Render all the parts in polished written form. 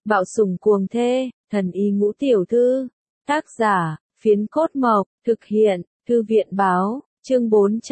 Bạo sủng cuồng thê, thần y ngũ tiểu thư. Tác giả, Phiến Cốt Mộc, thực hiện, Thư viện báo, chương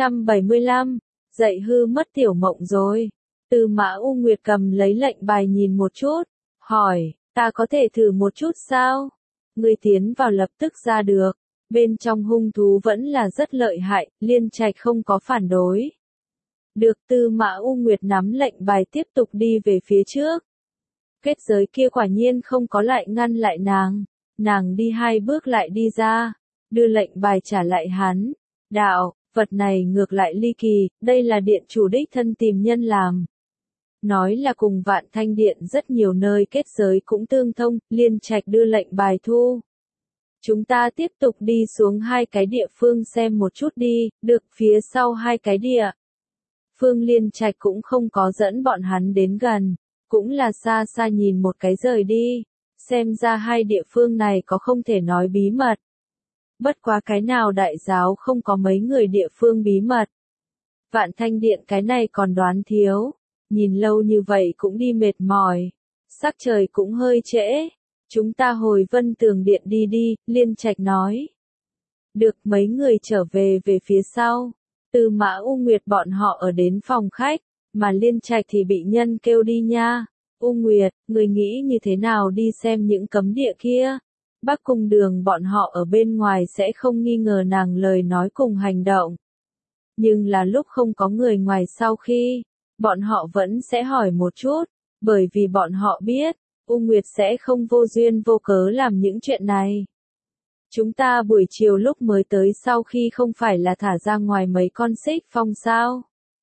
475, dậy hư mất tiểu mộng rồi. Tư Mã U Nguyệt cầm lấy lệnh bài nhìn một chút, hỏi, ta có thể thử một chút sao? Ngươi tiến vào lập tức ra được, bên trong hung thú vẫn là rất lợi hại, Liên Trạch không có phản đối. Được. Tư Mã U Nguyệt nắm lệnh bài tiếp tục đi về phía trước. Kết giới kia quả nhiên không có lại ngăn lại nàng đi 2 bước lại đi ra, đưa lệnh bài trả lại hắn. Đạo, vật này ngược lại ly kỳ, đây là điện chủ đích thân tìm nhân làm. Nói là cùng Vạn Thanh Điện rất nhiều nơi kết giới cũng tương thông, Liên Trạch đưa lệnh bài thu. Chúng ta tiếp tục đi xuống 2 cái địa phương xem một chút đi, được. Phía sau 2 cái địa phương Liên Trạch cũng không có dẫn bọn hắn đến gần, cũng là xa xa nhìn một cái rời đi, xem ra 2 địa phương này có không thể nói bí mật. Bất quá cái nào đại giáo không có mấy người địa phương bí mật. Vạn Thanh Điện cái này còn đoán thiếu, nhìn lâu như vậy cũng đi mệt mỏi, sắc trời cũng hơi trễ, chúng ta hồi Vân Tường Điện đi đi, Liên Trạch nói. Được. Mấy người trở về phía sau, Tư Mã U Nguyệt bọn họ ở đến phòng khách, mà Liên Trạch thì bị nhân kêu đi nha. U Nguyệt, người nghĩ như thế nào đi xem những cấm địa kia? Bắc Cung Đường bọn họ ở bên ngoài sẽ không nghi ngờ nàng lời nói cùng hành động. Nhưng là lúc không có người ngoài sau khi, bọn họ vẫn sẽ hỏi một chút, bởi vì bọn họ biết, U Nguyệt sẽ không vô duyên vô cớ làm những chuyện này. Chúng ta buổi chiều lúc mới tới sau khi không phải là thả ra ngoài mấy con xích phong sao?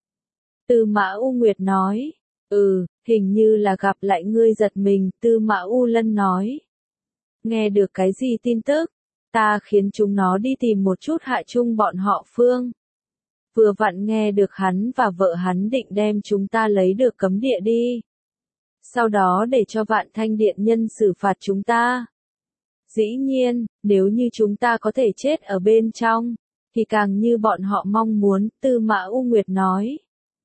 Tư Mã U Nguyệt nói. Hình như là gặp lại ngươi giật mình, Tư Mã U Lân nói. Nghe được cái gì tin tức? Ta khiến chúng nó đi tìm một chút Hạ Trung bọn họ Phương. Vừa vặn nghe được hắn và vợ hắn định đem chúng ta lấy được cấm địa đi. Sau đó để cho Vạn Thanh Điện nhân xử phạt chúng ta. Dĩ nhiên, nếu như chúng ta có thể chết ở bên trong, thì càng như bọn họ mong muốn, Tư Mã U Nguyệt nói.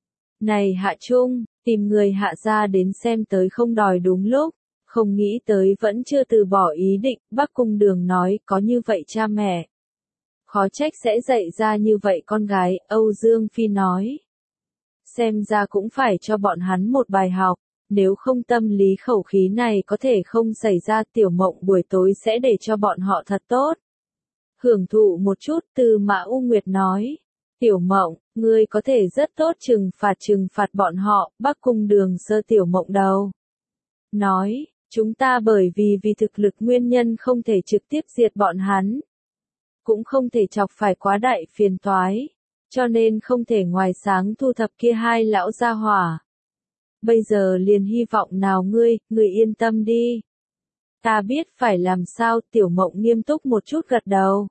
Này Hạ Trung, tìm người Hạ gia đến xem tới không đòi đúng lúc, không nghĩ tới vẫn chưa từ bỏ ý định, Bắc Cung Đường nói, có như vậy cha mẹ. Khó trách sẽ dạy ra như vậy con gái, Âu Dương Phi nói. Xem ra cũng phải cho bọn hắn một bài học, nếu không tâm lý khẩu khí này có thể không xảy ra. Tiểu Mộng buổi tối sẽ để cho bọn họ thật tốt. Hưởng thụ một chút, Tư Mã U Nguyệt nói. Tiểu Mộng, ngươi có thể rất tốt trừng phạt bọn họ, Bắc Cung Đường sơ Tiểu Mộng đầu. Nói, chúng ta bởi vì thực lực nguyên nhân không thể trực tiếp diệt bọn hắn. Cũng không thể chọc phải quá đại phiền toái, cho nên không thể ngoài sáng thu thập kia 2 lão gia hỏa. Bây giờ liền hy vọng nào ngươi yên tâm đi. Ta biết phải làm sao. Tiểu Mộng nghiêm túc một chút gật đầu.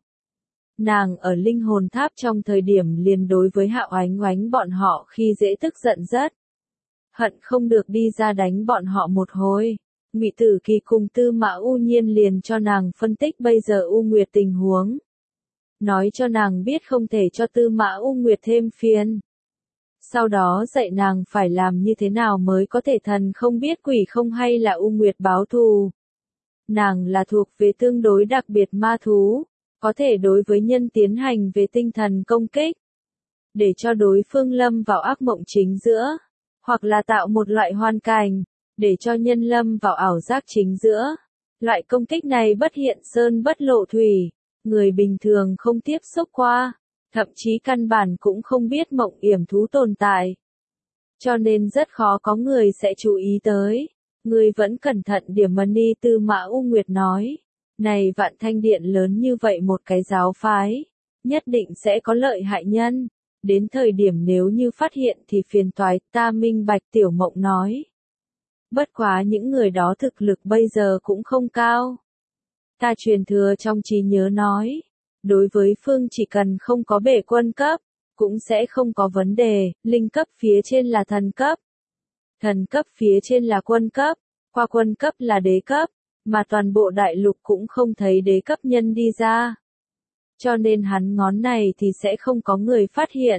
Nàng ở linh hồn tháp trong thời điểm liền đối với Hạo Oánh Oánh bọn họ khi dễ tức giận rất. Hận không được đi ra đánh bọn họ một hồi. Ngụy Tử Kỳ cùng Tư Mã U Nhiên liền cho nàng phân tích bây giờ U Nguyệt tình huống. Nói cho nàng biết không thể cho Tư Mã U Nguyệt thêm phiền. Sau đó dạy nàng phải làm như thế nào mới có thể thần không biết quỷ không hay là U Nguyệt báo thù. Nàng là thuộc về tương đối đặc biệt ma thú, có thể đối với nhân tiến hành về tinh thần công kích. Để cho đối phương lâm vào ác mộng chính giữa, hoặc là tạo một loại hoàn cảnh, để cho nhân lâm vào ảo giác chính giữa. Loại công kích này bất hiện sơn bất lộ thủy, người bình thường không tiếp xúc qua, thậm chí căn bản cũng không biết mộng yểm thú tồn tại. Cho nên rất khó có người sẽ chú ý tới. Ngươi vẫn cẩn thận điểm Mani. Tư Mã U Nguyệt nói. Này Vạn Thanh Điện lớn như vậy một cái giáo phái, nhất định sẽ có lợi hại nhân. Đến thời điểm nếu như phát hiện thì phiền toái, ta minh bạch. Tiểu Mộng nói. Bất quá những người đó thực lực bây giờ cũng không cao. Ta truyền thừa trong trí nhớ nói. Đối với phương chỉ cần không có bể quân cấp, cũng sẽ không có vấn đề. Linh cấp phía trên là thần cấp. Thần cấp phía trên là quân cấp. Qua quân cấp là đế cấp. Mà toàn bộ đại lục cũng không thấy đế cấp nhân đi ra. Cho nên hắn ngón này thì sẽ không có người phát hiện.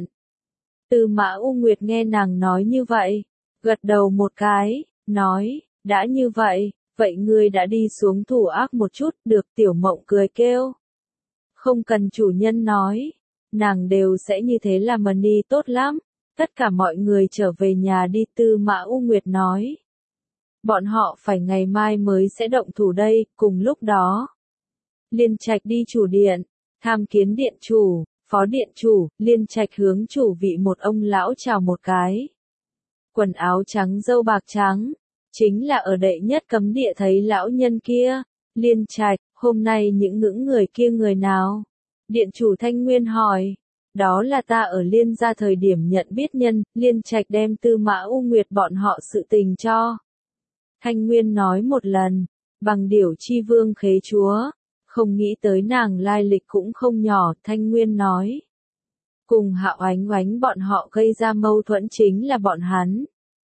Tư Mã U Nguyệt nghe nàng nói như vậy, gật đầu một cái, nói, đã như vậy, Vậy ngươi đã đi xuống thủ ác một chút, được. Tiểu Mộng cười kêu. Không cần chủ nhân nói, nàng đều sẽ như thế là mần đi tốt lắm. Tất cả mọi người trở về nhà đi. Tư Mã U Nguyệt nói. Bọn họ phải ngày mai mới sẽ động thủ đây. Cùng lúc đó, Liên Trạch đi chủ điện, tham kiến điện chủ, phó điện chủ. Liên Trạch hướng chủ vị một ông lão chào một cái. Quần áo trắng râu bạc trắng, chính là ở đệ nhất cấm địa thấy lão nhân kia. Liên Trạch, hôm nay những ngưỡng người kia người nào? Điện chủ Thanh Nguyên hỏi. Đó là ta ở Liên gia thời điểm nhận biết nhân. Liên Trạch đem Tư Mã U Nguyệt bọn họ sự tình cho. Thanh Nguyên nói một lần, bằng điểu chi vương khế chúa. Không nghĩ tới nàng lai lịch cũng không nhỏ. Thanh Nguyên nói. Cùng Hạo Oánh Oánh bọn họ gây ra mâu thuẫn chính là bọn hắn.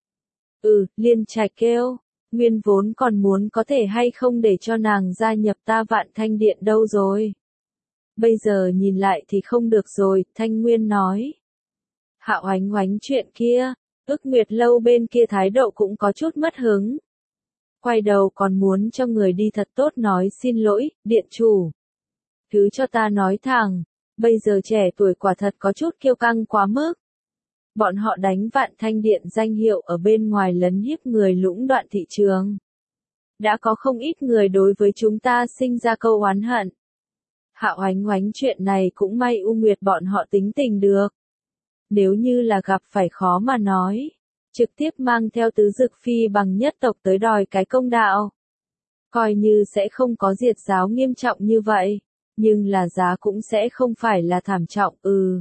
Liên Trạch kêu. Nguyên vốn còn muốn có thể hay không để cho nàng gia nhập ta Vạn Thanh Điện đâu rồi. Bây giờ nhìn lại thì không được rồi. Thanh Nguyên nói. Hạo Oánh Oánh chuyện kia, Ức Nguyệt Lâu bên kia thái độ cũng có chút mất hứng. Quay đầu còn muốn cho người đi thật tốt nói xin lỗi, điện chủ. Thứ cho ta nói thẳng, bây giờ trẻ tuổi quả thật có chút kiêu căng quá mức. Bọn họ đánh Vạn Thanh Điện danh hiệu ở bên ngoài lấn hiếp người lũng đoạn thị trường. Đã có không ít người đối với chúng ta sinh ra câu oán hận. Hạo Oánh Oánh chuyện này cũng may U Nguyệt bọn họ tính tình được. Nếu như là gặp phải khó mà nói, trực tiếp mang theo Tứ Dực Phi bằng nhất tộc tới đòi cái công đạo. Coi như sẽ không có diệt giáo nghiêm trọng như vậy, nhưng là giá cũng sẽ không phải là thảm trọng.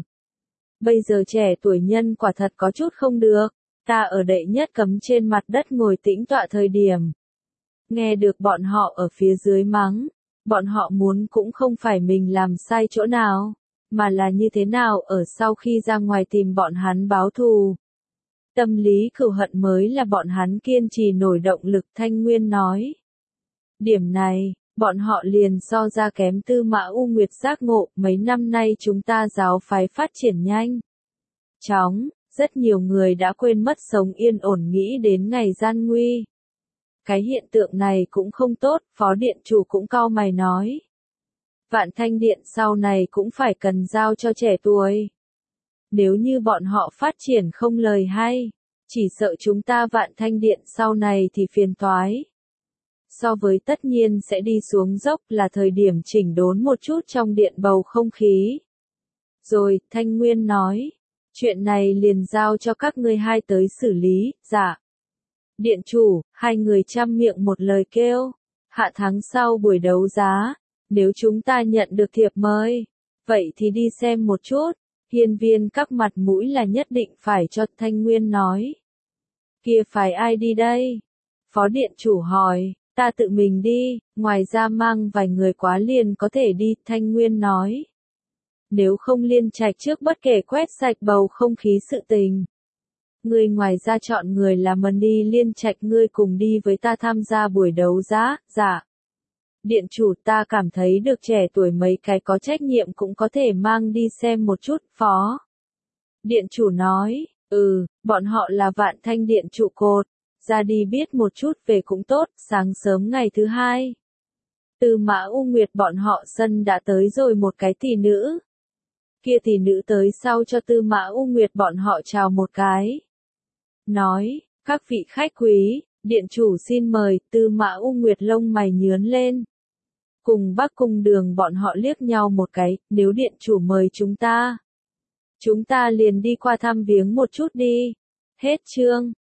Bây giờ trẻ tuổi nhân quả thật có chút không được. Ta ở đệ nhất cấm trên mặt đất ngồi tĩnh tọa thời điểm. Nghe được bọn họ ở phía dưới mắng. Bọn họ muốn cũng không phải mình làm sai chỗ nào, mà là như thế nào ở sau khi ra ngoài tìm bọn hắn báo thù. Tâm lý cừu hận mới là bọn hắn kiên trì nổi động lực. Thanh Nguyên nói. Điểm này, bọn họ liền so ra kém Tư Mã U Nguyệt giác ngộ. Mấy năm nay chúng ta giáo phái phát triển nhanh chóng, rất nhiều người đã quên mất sống yên ổn nghĩ đến ngày gian nguy. Cái hiện tượng này cũng không tốt. Phó điện chủ cũng cau mày nói. Vạn Thanh Điện sau này cũng phải cần giao cho trẻ tuổi. Nếu như bọn họ phát triển không lời hay, chỉ sợ chúng ta Vạn Thanh Điện sau này thì phiền toái. So với tất nhiên sẽ đi xuống dốc là thời điểm chỉnh đốn một chút trong điện bầu không khí. Rồi, Thanh Nguyên nói. Chuyện này liền giao cho các ngươi hai tới xử lý. Dạ. Điện chủ, hai người chăm miệng một lời kêu. Hạ tháng sau buổi đấu giá, nếu chúng ta nhận được thiệp mời, vậy thì đi xem một chút. Hiên Viên các mặt mũi là nhất định phải cho. Thanh Nguyên nói. Kia phải ai đi đây? Phó điện chủ hỏi. Ta tự mình đi, ngoài ra mang vài người quá liền có thể đi. Thanh Nguyên nói. Nếu không Liên Trạch trước bất kể quét sạch bầu không khí sự tình. Ngươi ngoài ra chọn người là mần đi. Liên Trạch ngươi cùng đi với ta tham gia buổi đấu giá. Dạ. Điện chủ ta cảm thấy được trẻ tuổi mấy cái có trách nhiệm cũng có thể mang đi xem một chút. Phó điện chủ nói. Bọn họ là Vạn Thanh Điện trụ cột. Ra đi biết một chút về cũng tốt. Sáng sớm ngày thứ hai, Tư Mã U Nguyệt bọn họ sân đã tới rồi một cái tỷ nữ. Kia tỷ nữ tới sau cho Tư Mã U Nguyệt bọn họ chào một cái. Nói, các vị khách quý, điện chủ xin mời. Tư Mã U Nguyệt lông mày nhướng lên. Cùng Bắc Cung Đường bọn họ liếc nhau một cái. Nếu điện chủ mời chúng ta liền đi qua thăm viếng một chút đi. Hết chương.